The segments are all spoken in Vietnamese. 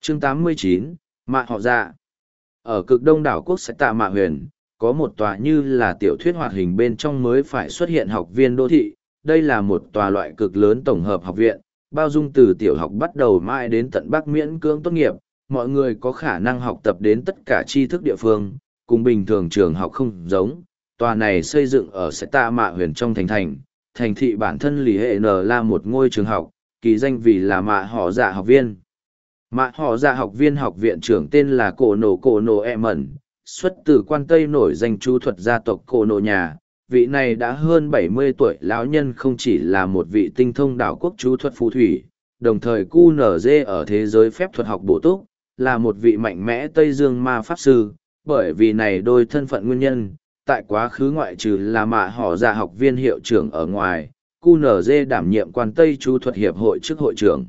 Chương 89, Mạ Họ Dạ. Ở cực đông đảo quốc Sách Tạ Mạ Huyền, có một tòa như là tiểu thuyết hoạt hình bên trong mới phải xuất hiện học viên đô thị. Đây là một tòa loại cực lớn tổng hợp học viện, bao dung từ tiểu học bắt đầu mãi đến tận Bắc miễn cưỡng tốt nghiệp. Mọi người có khả năng học tập đến tất cả tri thức địa phương, cùng bình thường trường học không giống. Tòa này xây dựng ở Sách Tạ Mạ Huyền trong thành thị bản thân Lý Hệ N là một ngôi trường học, kỳ danh vì là Mạ Họ Dạ học viên. Mạ Họ Dạ học viện trưởng tên là Cổ Nổ E Mẩn, xuất từ quan Tây nổi danh chú thuật gia tộc Cổ Nổ nhà. Vị này đã hơn 70 tuổi lão nhân không chỉ là một vị tinh thông đảo quốc chú thuật phù thủy, đồng thời QNZ ở thế giới phép thuật học bổ túc, là một vị mạnh mẽ Tây Dương ma pháp sư. Bởi vì này đôi thân phận nguyên nhân, tại quá khứ ngoại trừ là Mạ Họ Dạ học viên hiệu trưởng ở ngoài, QNZ đảm nhiệm quan Tây chú thuật hiệp hội chức hội trưởng.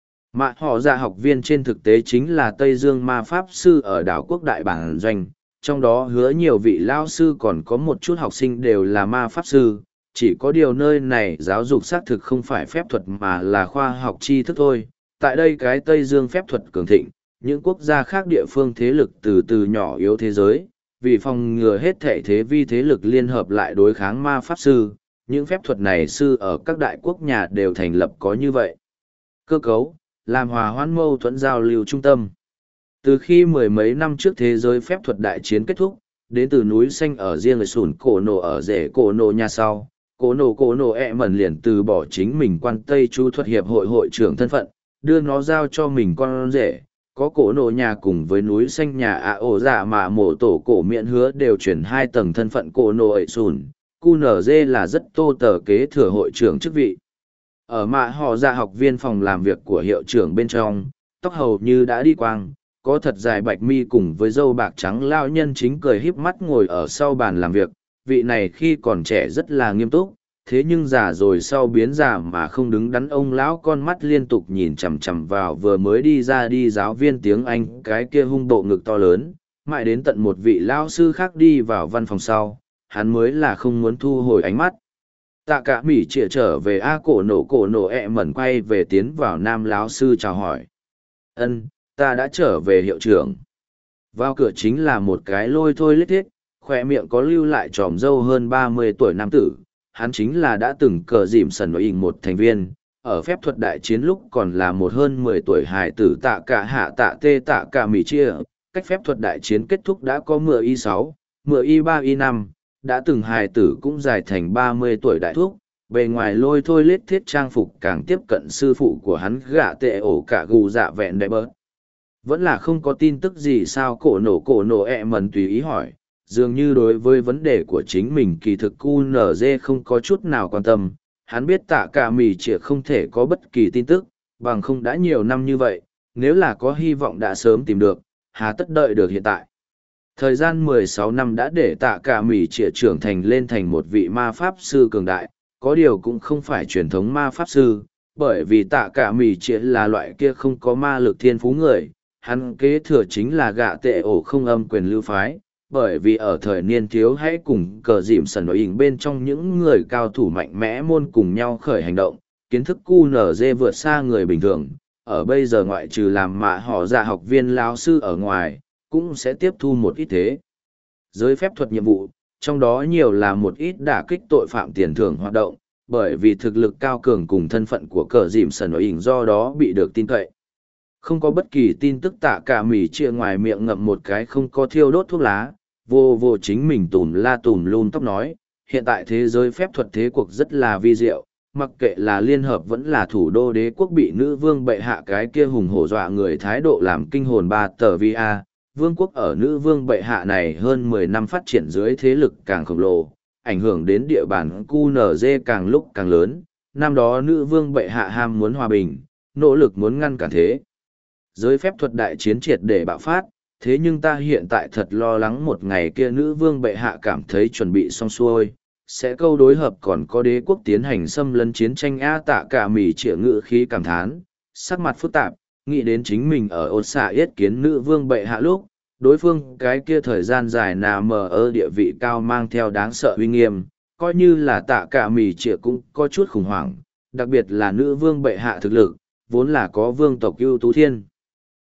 Mạ Họ Dạ học viên trên thực tế chính là Tây Dương ma pháp sư ở đảo quốc đại bản doanh, trong đó hứa nhiều vị lao sư còn có một chút học sinh đều là ma pháp sư, chỉ có điều nơi này giáo dục xác thực không phải phép thuật mà là khoa học tri thức thôi. Tại đây cái Tây Dương phép thuật cường thịnh, những quốc gia khác địa phương thế lực từ từ nhỏ yếu thế giới, vì phòng ngừa hết thể thế vi thế lực liên hợp lại đối kháng ma pháp sư, những phép thuật này sư ở các đại quốc nhà đều thành lập có như vậy cơ cấu, làm hòa hoãn mâu thuẫn giao lưu trung tâm. Từ khi mười mấy năm trước thế giới phép thuật đại chiến kết thúc, đến từ núi xanh ở riêng ở sủn Cổ Nổ ở rể Cổ Nổ nhà sau, Cổ Nổ E Mẩn liền từ bỏ chính mình quan Tây chú thuật hiệp hội hội trưởng thân phận, đưa nó giao cho mình con rể. Có Cổ Nổ nhà cùng với núi xanh nhà ổ dạ mà mổ tổ cổ miệng hứa đều chuyển 2 tầng thân phận Cổ Nổ ệ sùn, QNZ là rất tô tờ kế thừa hội trưởng chức vị. Ở Mạ Họ Dạ học viên phòng làm việc của hiệu trưởng bên trong, tóc hầu như đã đi quang, có thật dài bạch mi cùng với râu bạc trắng lao nhân chính cười híp mắt ngồi ở sau bàn làm việc. Vị này khi còn trẻ rất là nghiêm túc, thế nhưng già rồi sau biến già mà không đứng đắn, ông lão con mắt liên tục nhìn chằm chằm vào vừa mới đi ra đi giáo viên tiếng Anh cái kia hung bộ ngực to lớn, mãi đến tận một vị lão sư khác đi vào văn phòng sau, hắn mới là không muốn thu hồi ánh mắt. Tạ Cả Mỉ chĩa trở về Cổ Nổ E Mẩn quay về tiến vào nam lão sư chào hỏi. Ân, ta đã trở về hiệu trưởng. Vào cửa chính là một cái lôi thôi lết thiết, khỏe miệng có lưu lại tròm râu hơn 30 tuổi nam tử. Hắn chính là đã từng cờ dìm sần nội hình một thành viên, ở phép thuật đại chiến lúc còn là một hơn 10 tuổi hài tử Tạ Cả Hạ Tạ Tê Tạ Cả Mỉ chia. Cách phép thuật đại chiến kết thúc đã có mười y 6, mười y 3 y 5, đã từng hài tử cũng dài thành 30 tuổi đại thúc. Bề ngoài lôi thôi lết thiết trang phục càng tiếp cận sư phụ của hắn gạ tệ ổ cả gù dạ vẹn đẹp bớt. Vẫn là không có tin tức gì sao? Cổ nổ E Mẩn tùy ý hỏi, dường như đối với vấn đề của chính mình kỳ thực QNZ không có chút nào quan tâm. Hắn biết Tạ Cả Mỉ chĩa không thể có bất kỳ tin tức, bằng không đã nhiều năm như vậy, nếu là có hy vọng đã sớm tìm được, hà tất đợi được hiện tại. Thời gian 16 năm đã để Tạ Cả Mỉ chĩa trưởng thành lên thành một vị ma pháp sư cường đại, có điều cũng không phải truyền thống ma pháp sư, bởi vì Tạ Cả Mỉ chĩa là loại kia không có ma lực thiên phú người. Hắn kế thừa chính là gạ tệ ổ không âm quyền lưu phái, bởi vì ở thời niên thiếu hãy cùng cờ dìm sần nội hình bên trong những người cao thủ mạnh mẽ môn cùng nhau khởi hành động, kiến thức QNZ vượt xa người bình thường. Ở bây giờ ngoại trừ làm Mạ Họ Dạ học viên lão sư ở ngoài, cũng sẽ tiếp thu một ít thế giới phép thuật nhiệm vụ, trong đó nhiều là một ít đả kích tội phạm tiền thưởng hoạt động, bởi vì thực lực cao cường cùng thân phận của cờ dìm sần nội hình do đó bị được tin cậy. Không có bất kỳ tin tức. Tạ Cả Mỉ chia ngoài miệng ngậm một cái không có thiêu đốt thuốc lá, vô chính mình tùm lum tóc nói, hiện tại thế giới phép thuật thế cuộc rất là vi diệu, mặc kệ là liên hợp vẫn là thủ đô đế quốc bị nữ vương bệ hạ cái kia hùng hổ dọa người thái độ làm kinh hồn ba tờ vi a. Vương quốc ở nữ vương bệ hạ này hơn 10 năm phát triển dưới thế lực càng khổng lồ, ảnh hưởng đến địa bàn QNZ càng lúc càng lớn. Năm đó nữ vương bệ hạ ham muốn hòa bình, nỗ lực muốn ngăn cản thế giới phép thuật đại chiến triệt để bạo phát, thế nhưng ta hiện tại thật lo lắng một ngày kia nữ vương bệ hạ cảm thấy chuẩn bị xong xuôi, sẽ câu đối hợp còn có đế quốc tiến hành xâm lấn chiến tranh. Tạ Cả Mỉ chĩa ngự khí cảm thán, sắc mặt phức tạp, nghĩ đến chính mình ở ột xạ yết kiến nữ vương bệ hạ lúc, đối phương cái kia thời gian dài địa vị cao mang theo đáng sợ uy nghiêm, coi như là Tạ Cả Mỉ chĩa cũng có chút khủng hoảng, đặc biệt là nữ vương bệ hạ thực lực, vốn là có vương tộc ưu tú thiên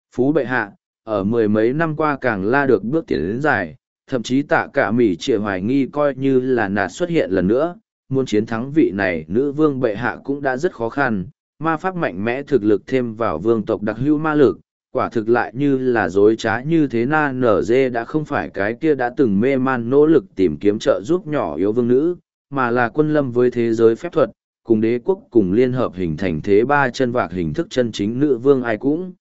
Phú bệ hạ, ở mười mấy năm qua càng la được bước tiến đến dài, thậm chí tạ cả mỉ trịa hoài nghi coi như là nạt xuất hiện lần nữa, muốn chiến thắng vị này nữ vương bệ hạ cũng đã rất khó khăn, ma pháp mạnh mẽ thực lực thêm vào vương tộc đặc hữu ma lực, quả thực lại như là dối trá như thế na nở dê đã không phải cái kia đã từng mê man nỗ lực tìm kiếm trợ giúp nhỏ yếu vương nữ, mà là quân lâm với thế giới phép thuật, cùng đế quốc cùng liên hợp hình thành thế ba chân vạc hình thức chân chính nữ vương ai cũng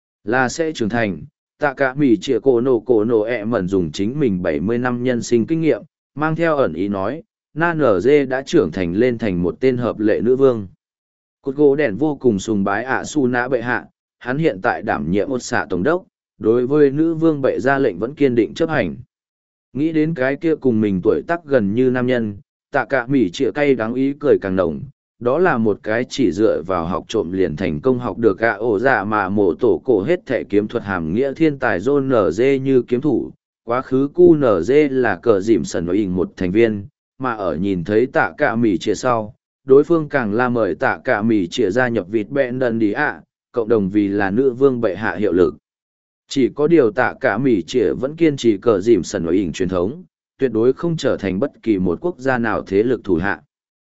là sẽ trưởng thành. Tạ cả mỉ trịa cổ nổ mẩn dùng chính mình 70 năm nhân sinh kinh nghiệm, mang theo ẩn ý nói, na nở dê đã trưởng thành lên thành một tên hợp lệ nữ vương. Cột gỗ đèn vô cùng sùng bái ạ su nã bệ hạ, hắn hiện tại đảm nhiệm một xạ tổng đốc, đối với nữ vương bệ ra lệnh vẫn kiên định chấp hành. Nghĩ đến cái kia cùng mình tuổi tác gần như nam nhân, tạ cả mỉ trịa cay đắng ý cười càng nồng, đó là một cái chỉ dựa vào học trộm liền thành công học được gạ ổ dạ mà mổ tổ cổ hết thể kiếm thuật hàm nghĩa thiên tài John NG như kiếm thủ, quá khứ QNZ là cờ dìm sần nội hình một thành viên, mà ở nhìn thấy tạ cả mỉ trịa sau, đối phương càng la mời tạ cả mỉ trịa gia nhập vịt bẹn đần đi ạ, cộng đồng vì là nữ vương bệ hạ hiệu lực. Chỉ có điều tạ cả mỉ trịa vẫn kiên trì cờ dìm sần nội hình truyền thống, tuyệt đối không trở thành bất kỳ một quốc gia nào thế lực thủ hạ.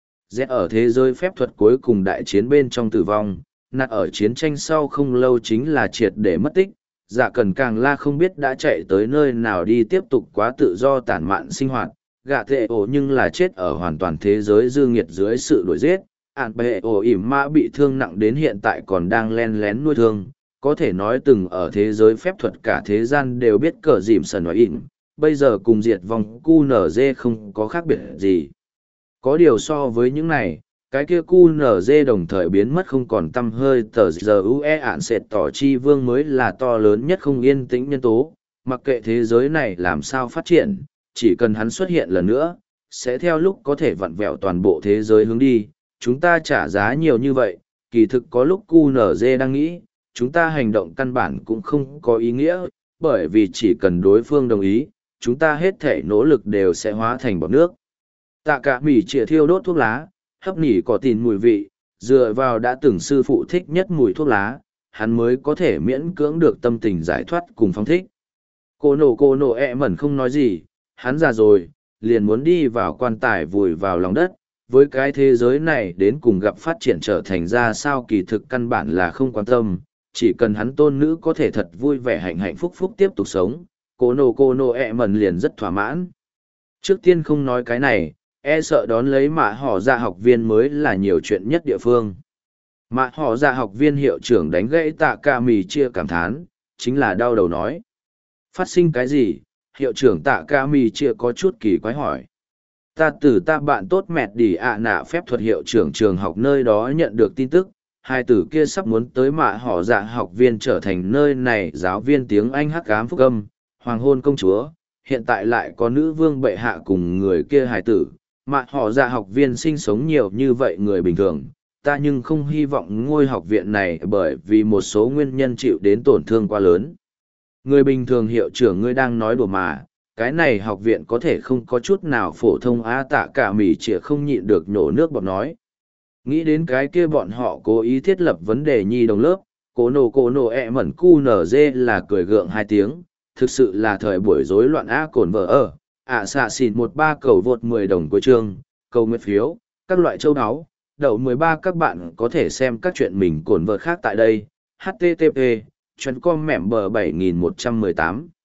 Z ở thế giới phép thuật cuối cùng đại chiến bên trong tử vong, nạt ở chiến tranh sau không lâu chính là triệt để mất tích, dạ cần càng la không biết đã chạy tới nơi nào đi tiếp tục quá tự do tản mạn sinh hoạt, gạ thệ ổ nhưng là chết ở hoàn toàn thế giới dư nghiệt dưới sự đuổi giết, ản bệ ổ ỉm mã bị thương nặng đến hiện tại còn đang len lén nuôi thương, có thể nói từng ở thế giới phép thuật cả thế gian đều biết cờ dìm sần nói ỉm, bây giờ cùng diệt vong QNZ không có khác biệt gì. Có điều so với những này, cái kia QNZ đồng thời biến mất không còn tăm hơi tờ giờ UE ản sệt tỏ chi vương mới là to lớn nhất không yên tĩnh nhân tố, mặc kệ thế giới này làm sao phát triển, chỉ cần hắn xuất hiện lần nữa, sẽ theo lúc có thể vặn vẹo toàn bộ thế giới hướng đi, chúng ta trả giá nhiều như vậy, kỳ thực có lúc QNZ đang nghĩ, chúng ta hành động căn bản cũng không có ý nghĩa, bởi vì chỉ cần đối phương đồng ý, chúng ta hết thể nỗ lực đều sẽ hóa thành bọt nước. Tạ cả mỉ trịa thiêu đốt thuốc lá, hấp nỉ có tin mùi vị, dựa vào đã từng sư phụ thích nhất mùi thuốc lá, hắn mới có thể miễn cưỡng được tâm tình giải thoát cùng phong thích. Cô nổ mẩn không nói gì, hắn già rồi, liền muốn đi vào quan tài vùi vào lòng đất, với cái thế giới này đến cùng gặp phát triển trở thành ra sao kỳ thực căn bản là không quan tâm, chỉ cần hắn tôn nữ có thể thật vui vẻ hạnh phúc phúc tiếp tục sống, cô nổ mẩn liền rất thỏa mãn. Trước tiên không nói cái này, sợ đón lấy mạ họ dạ học viên mới là nhiều chuyện nhất địa phương. Mạ họ dạ học viên hiệu trưởng đánh gãy tạ cả mì chia cảm thán, chính là đau đầu nói. Phát sinh cái gì? Hiệu trưởng tạ cả mì chia có chút kỳ quái hỏi. Ta bạn tốt mẹt đi ạ nạ phép thuật hiệu trưởng trường học nơi đó nhận được tin tức, hai tử kia sắp muốn tới mạ họ dạ học viên trở thành nơi này giáo viên tiếng Anh hắc ám phúc âm, hoàng hôn công chúa, hiện tại lại có nữ vương bệ hạ cùng người kia hài tử, mà họ dạ học viên sinh sống nhiều như vậy người bình thường, ta nhưng không hy vọng ngôi học viện này bởi vì một số nguyên nhân chịu đến tổn thương quá lớn. Người bình thường hiệu trưởng ngươi đang nói đùa mà, cái này học viện có thể không có chút nào phổ thông á tạ cả mỉ chĩa không nhịn được nhổ nước bọt nói. Nghĩ đến cái kia bọn họ cố ý thiết lập vấn đề nhi đồng lớp, cô nổ mẩn cu nở dê là cười gượng hai tiếng, thực sự là thời buổi rối loạn á cồn vợ ở. Xạ xỉn 13 cầu vượt 10 đồng cuối chương, cầu nguyện phiếu, các loại châu áo, đậu 13 các bạn có thể xem các chuyện mình cồn vợt khác tại đây, http://com mẻm bờ 7118.